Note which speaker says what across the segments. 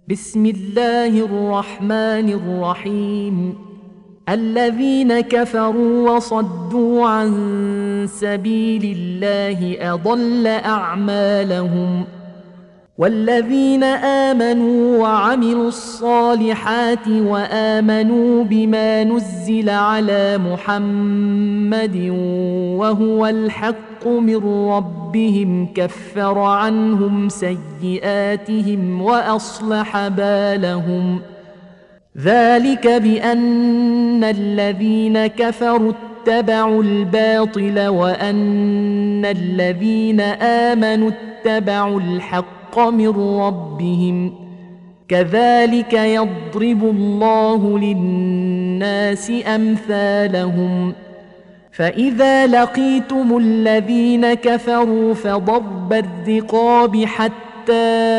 Speaker 1: بسم الله الرحمن الرحيم. الذين كفروا وصدوا عن سبيل الله أضل أعمالهم، والذين آمنوا وعملوا الصالحات وآمنوا بما نزل على محمد وهو الحق من ربهم كفر عنهم سيئاتهم وأصلح بالهم. ذلك بأن الذين كفروا اتبعوا الباطل وأن الذين آمنوا اتبعوا الحق من ربهم، كذلك يضرب الله للناس أمثالهم. فإذا لقيتم الذين كفروا فضرب الرقاب حتى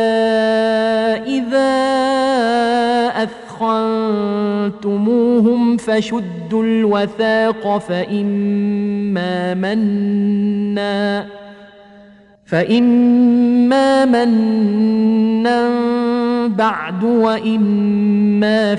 Speaker 1: إذا أثخنتموهم فشدوا الوثاق فإما منا بعد وإما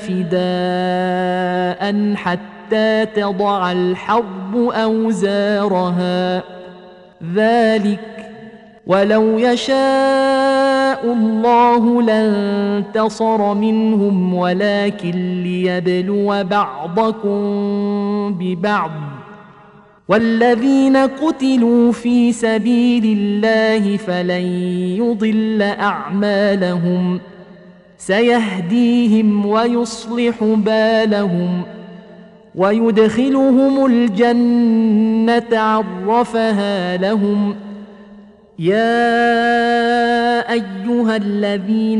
Speaker 1: فداء حتى تضع الحرب أوزارها. ذلك ولو يشاء الله لانتصر منهم ولكن ليبلو بعضكم ببعض، والذين قتلوا في سبيل الله فلن يضل أعمالهم، سيهديهم ويصلح بالهم ويدخلهم الجنة عرفها لهم. يا أيها الذين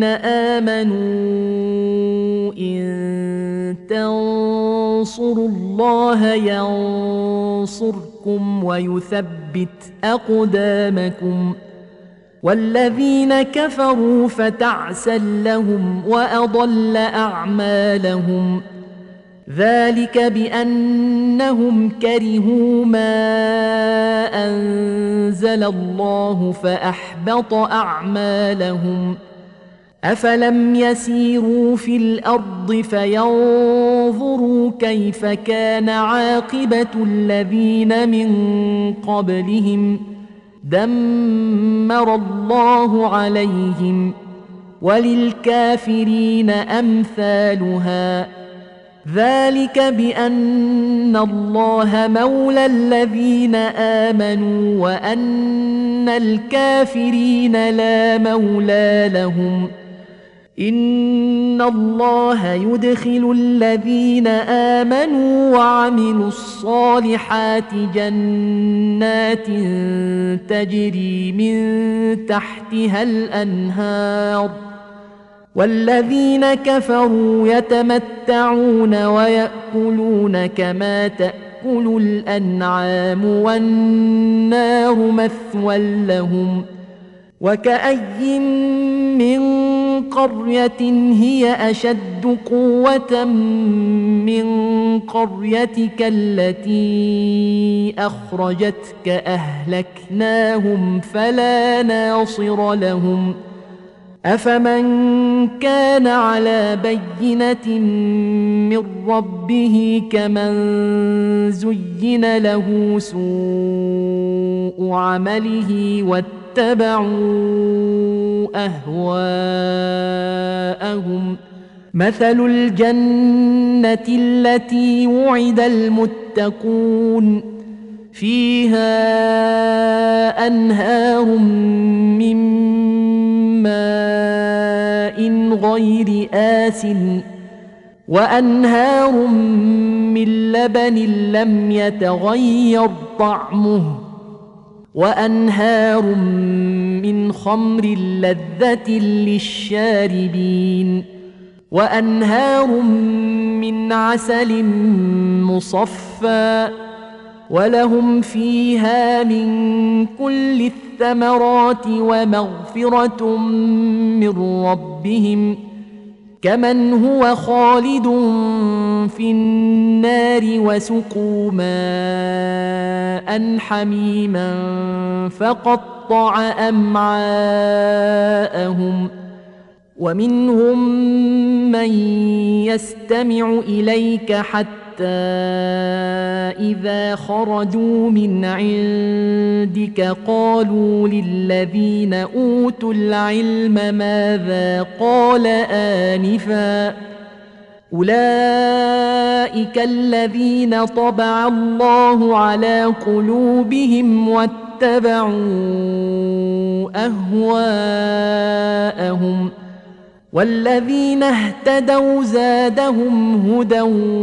Speaker 1: آمنوا إن تنصروا الله ينصركم ويثبت أقدامكم، والذين كفروا فتعسا لهم وأضل أعمالهم. ذلك بأنهم كرهوا ما أنزل الله فأحبط أعمالهم. أفلم يسيروا في الأرض فينظروا كيف كان عاقبة الذين من قبلهم، دمر الله عليهم وللكافرين أمثالها. ذلك بأن الله مولى الذين آمنوا وأن الكافرين لا مولى لهم. إن الله يدخل الذين آمنوا وعملوا الصالحات جنات تجري من تحتها الأنهار، والذين كفروا يتمتعون ويأكلون كما تأكل الأنعام والنار مثوى لهم. وكأي من قرية هي أشد قوة من قريتك التي أخرجتك أهلكناهم فلا ناصر لهم. أفمن كان على بينة من ربه كمن زين له سوء عمله واتبعوا أهواءهم. مثل الجنة التي وعد المتقون فيها أنهار من ماء غير آسٍ وأنهار من لبن لم يتغير طعمه وأنهار من خمر لذة للشاربين وأنهار من عسل مصفى ولهم فيها من كل الثمرات ومغفرة من ربهم كمن هو خالد في النار وسقوا ماء حميما فقطع أمعاءهم ومنهم من يستمع إليك حتى إذا خرجوا من عندك قالوا للذين أوتوا العلم ماذا قال آنفا أولئك الذين طبع الله على قلوبهم واتبعوا أهواءهم والذين اهتدوا زادهم هدى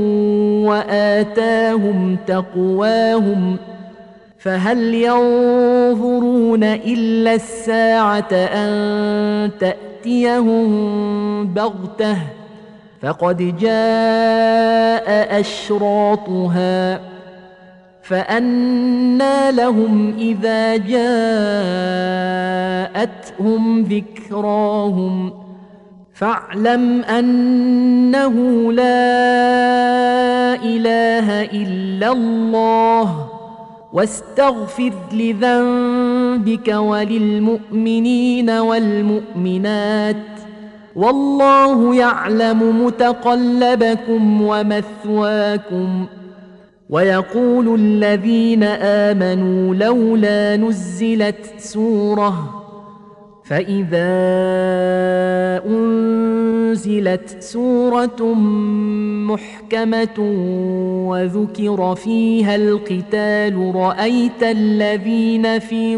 Speaker 1: وآتاهم تقواهم فهل ينظرون إلا الساعة أن تأتيهم بغتة فقد جاء أشراطها فأنى لهم إذا جاءتهم ذكراهم فاعلم أنه لا إله إلا الله واستغفر لذنبك وللمؤمنين والمؤمنات والله يعلم متقلبكم ومثواكم ويقول الذين آمنوا لولا نزلت سورة فإذا أنزلت سورة محكمة وذكر فيها القتال رأيت الذين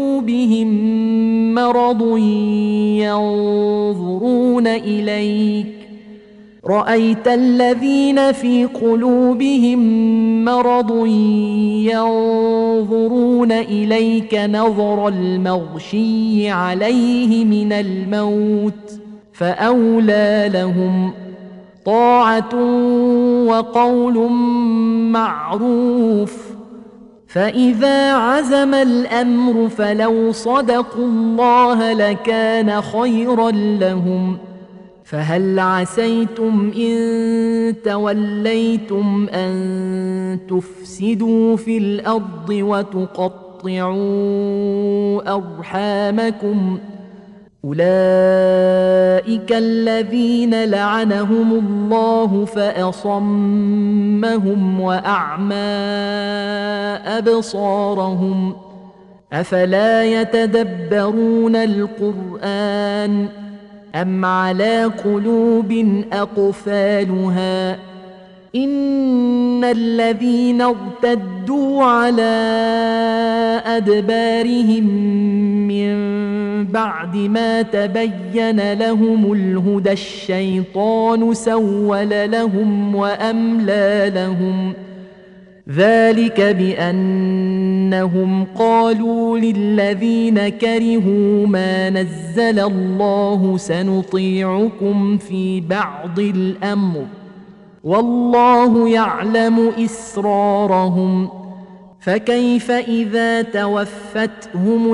Speaker 1: في قلوبهم مرض ينظرون إليك نظر المغشي عليه من الموت فأولى لهم طاعة وقول معروف فإذا عزم الأمر فلو صدقوا الله لكان خيرا لهم فهل عسيتم إن توليتم أن تفسدوا في الأرض وتقطعوا أرحامكم أولئك الذين لعنهم الله فأصمهم وأعمى أبصارهم أفلا يتدبرون القرآن أم على قلوب أقفالها إن الذين ارتدوا على أدبارهم من بعد ما تبين لهم الهدى الشيطان سول لهم وأملى لهم ذلك بأنهم قالوا للذين كرهوا ما نزل الله سنطيعكم في بعض الأمر والله يعلم إسرارهم فكيف إذا توفتهم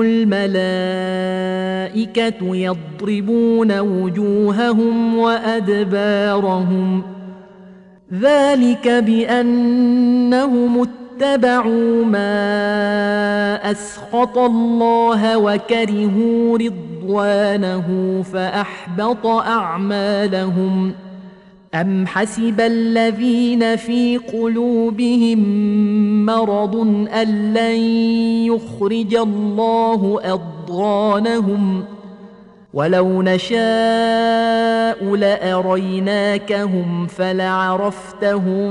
Speaker 1: الملائكة يضربون وجوههم وأدبارهم ذلك بأنهم اتبعوا ما أسخط الله وكرهوا رضوانه فأحبط أعمالهم أم حسب الذين في قلوبهم مرض أن لن يخرج الله أضغانهم ولو نشاء لأريناكهم فلعرفتهم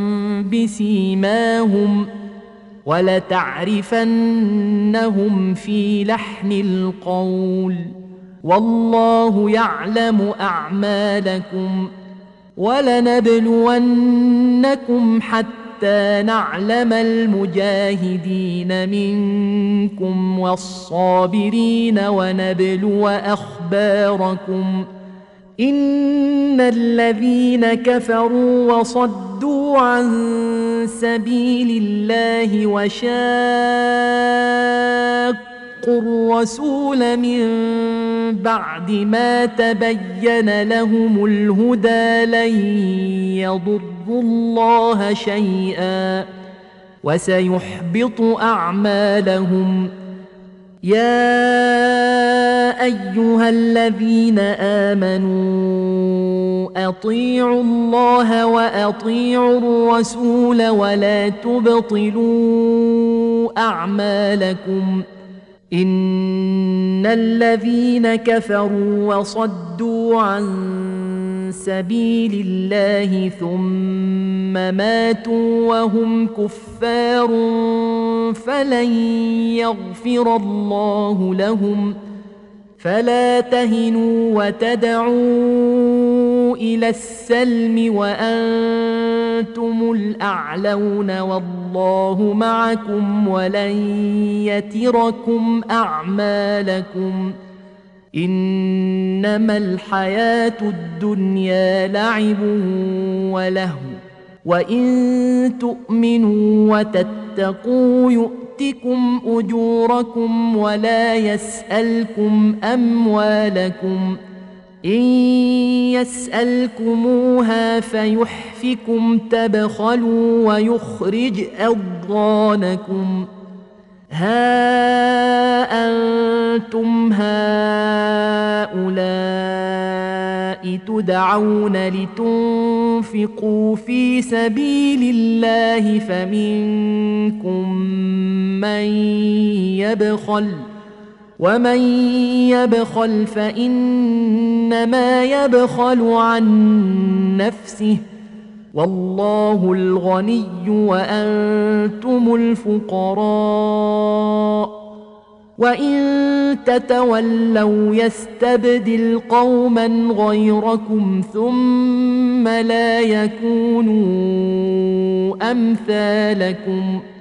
Speaker 1: بسيماهم ولتعرفنهم في لحن القول والله يعلم أعمالكم ولنبلونكم حتى نعلم المجاهدين منكم والصابرين ونبلو أخباركم إن الذين كفروا وصدوا عن سبيل الله وشاقوا الرسول من بعد ما تبين لهم الهدى لن يضروا الله شيئا وسيحبط أعمالهم يا أيها الذين آمنوا أطيعوا الله وأطيعوا الرسول ولا تبطلوا أعمالكم إن الذين كفروا وصدوا عن سبيل الله ثم ماتوا وهم كفار فلن يغفر الله لهم فلا تهنوا وتدعوا إلى السلم وأنتم الأعلون والله معكم ولن يتركم أعمالكم إنما الحياة الدنيا لعب ولهو وإن تؤمنوا وتتقوا يؤتكم أجوركم ولا يسألكم أموالكم إن يسألكموها فيحفكم تبخلوا ويخرج أضغانكم ها أنتم هؤلاء تدعون لتنفقوا في سبيل الله فمنكم من يبخل ومن يبخل فإنما يبخل عن نفسه والله الغني وأنتم الفقراء وإن تتولوا يستبدل قوما غيركم ثم لا يكونوا أمثالكم